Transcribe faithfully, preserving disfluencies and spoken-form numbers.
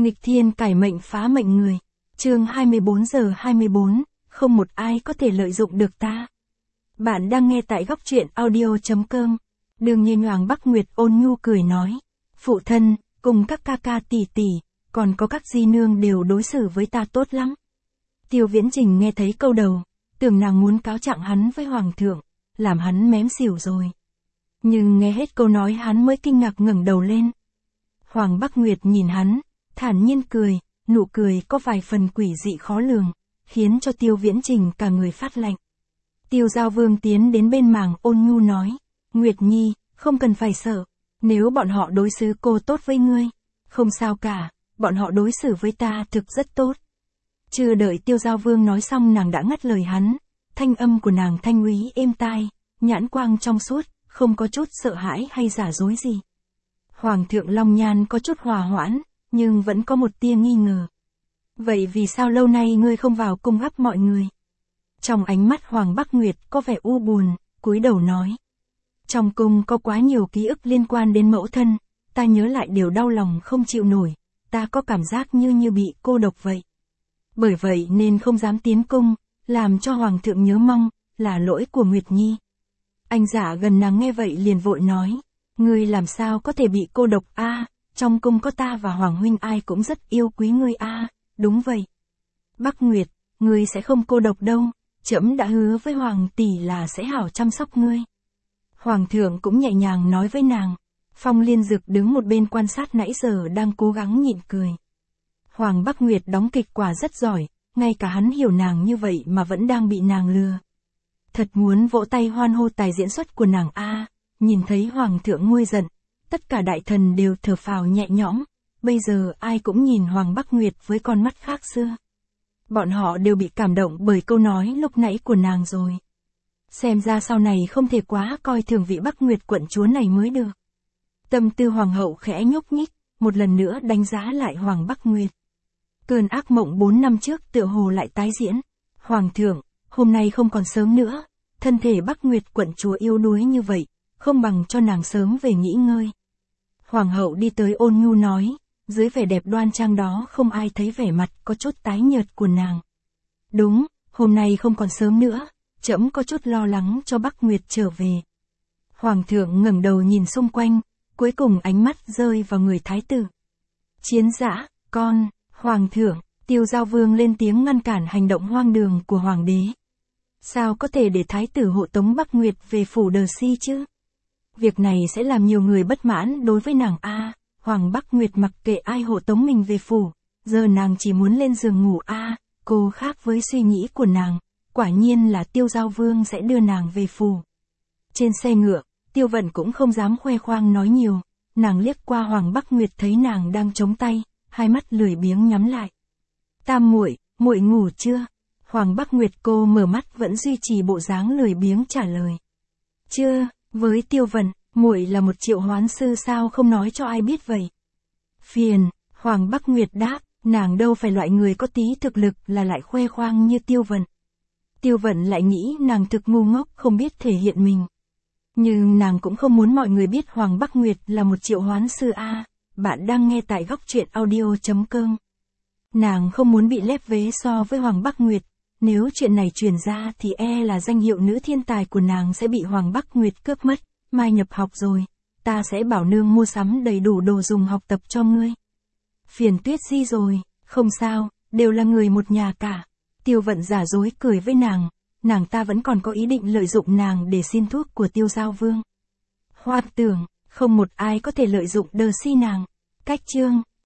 Nghịch thiên cải mệnh phá mệnh người. Chương hai mươi bốn giờ hai mươi bốn, không một ai có thể lợi dụng được ta. Bạn đang nghe tại góc truyện audio chấm com. Đương nhiên Hoàng Bắc Nguyệt ôn nhu cười nói. Phụ thân, cùng các ca ca tỷ tỷ, còn có các di nương đều đối xử với ta tốt lắm. Tiêu Viễn Trình nghe thấy câu đầu, tưởng nàng muốn cáo trạng hắn với Hoàng thượng, làm hắn mém xỉu rồi. Nhưng nghe hết câu nói hắn mới kinh ngạc ngẩng đầu lên. Hoàng Bắc Nguyệt nhìn hắn, thản nhiên cười, nụ cười có vài phần quỷ dị khó lường, khiến cho Tiêu Viễn Trình cả người phát lạnh. Tiêu Giao Vương tiến đến bên màng ôn nhu nói, Nguyệt Nhi, không cần phải sợ, nếu bọn họ đối xử cô tốt với ngươi, không sao cả, bọn họ đối xử với ta thực rất tốt. Chưa đợi Tiêu Giao Vương nói xong nàng đã ngắt lời hắn, thanh âm của nàng thanh úy êm tai, nhãn quang trong suốt, không có chút sợ hãi hay giả dối gì. Hoàng thượng Long Nhan có chút hòa hoãn, nhưng vẫn có một tia nghi ngờ. Vậy vì sao lâu nay ngươi không vào cung gặp mọi người? Trong ánh mắt Hoàng Bắc Nguyệt có vẻ u buồn, cúi đầu nói. Trong cung có quá nhiều ký ức liên quan đến mẫu thân, ta nhớ lại điều đau lòng không chịu nổi, ta có cảm giác như như bị cô độc vậy. Bởi vậy nên không dám tiến cung, làm cho Hoàng thượng nhớ mong, là lỗi của Nguyệt Nhi. Anh giả gần nàng nghe vậy liền vội nói, ngươi làm sao có thể bị cô độc a? À, trong cung có ta và Hoàng huynh ai cũng rất yêu quý ngươi a. À, đúng vậy. Bắc Nguyệt, ngươi sẽ không cô độc đâu, trẫm đã hứa với Hoàng tỷ là sẽ hảo chăm sóc ngươi. Hoàng thượng cũng nhẹ nhàng nói với nàng. Phong Liên Dực đứng một bên quan sát nãy giờ đang cố gắng nhịn cười. Hoàng Bắc Nguyệt đóng kịch quả rất giỏi, ngay cả hắn hiểu nàng như vậy mà vẫn đang bị nàng lừa. Thật muốn vỗ tay hoan hô tài diễn xuất của nàng a. À, nhìn thấy Hoàng thượng nguôi giận, tất cả đại thần đều thở phào nhẹ nhõm, bây giờ ai cũng nhìn Hoàng Bắc Nguyệt với con mắt khác xưa. Bọn họ đều bị cảm động bởi câu nói lúc nãy của nàng rồi. Xem ra sau này không thể quá coi thường vị Bắc Nguyệt quận chúa này mới được. Tâm tư Hoàng hậu khẽ nhúc nhích, một lần nữa đánh giá lại Hoàng Bắc Nguyệt. Cơn ác mộng bốn năm trước tựa hồ lại tái diễn. Hoàng thượng, hôm nay không còn sớm nữa, thân thể Bắc Nguyệt quận chúa yếu đuối như vậy, không bằng cho nàng sớm về nghỉ ngơi. Hoàng hậu đi tới ôn nhu nói, dưới vẻ đẹp đoan trang đó không ai thấy vẻ mặt có chút tái nhợt của nàng. Đúng, hôm nay không còn sớm nữa, trẫm có chút lo lắng cho Bắc Nguyệt trở về. Hoàng thượng ngẩng đầu nhìn xung quanh, cuối cùng ánh mắt rơi vào người thái tử. Chiến dã, con, Hoàng thượng, Tiêu Giao Vương lên tiếng ngăn cản hành động hoang đường của Hoàng đế. Sao có thể để thái tử hộ tống Bắc Nguyệt về phủ Đờ Si chứ? Việc này sẽ làm nhiều người bất mãn đối với nàng a. À, Hoàng Bắc Nguyệt mặc kệ ai hộ tống mình về phủ, giờ nàng chỉ muốn lên giường ngủ a. À, cô khác với suy nghĩ của nàng, quả nhiên là Tiêu Giao Vương sẽ đưa nàng về phủ. Trên xe ngựa, Tiêu Vận cũng không dám khoe khoang nói nhiều, nàng liếc qua Hoàng Bắc Nguyệt thấy nàng đang chống tay, hai mắt lười biếng nhắm lại. Tam muội, muội ngủ chưa? Hoàng Bắc Nguyệt cô mở mắt vẫn duy trì bộ dáng lười biếng trả lời. Chưa. Với Tiêu Vận, muội là một triệu hoán sư sao không nói cho ai biết vậy? Phiền, Hoàng Bắc Nguyệt đáp, nàng đâu phải loại người có tí thực lực là lại khoe khoang như Tiêu Vận. Tiêu Vận lại nghĩ nàng thực ngu ngốc không biết thể hiện mình. Nhưng nàng cũng không muốn mọi người biết Hoàng Bắc Nguyệt là một triệu hoán sư a. À, bạn đang nghe tại góc truyện audio chấm com. Nàng không muốn bị lép vế so với Hoàng Bắc Nguyệt. Nếu chuyện này truyền ra thì e là danh hiệu nữ thiên tài của nàng sẽ bị Hoàng Bắc Nguyệt cướp mất. Mai nhập học rồi, ta sẽ bảo nương mua sắm đầy đủ đồ dùng học tập cho ngươi. Phiền Tuyết Di rồi, không sao, đều là người một nhà cả. Tiêu Vận giả dối cười với nàng, nàng ta vẫn còn có ý định lợi dụng nàng để xin thuốc của Tiêu Giao Vương. Hoan tưởng, không một ai có thể lợi dụng Đờ Si nàng. Cách chương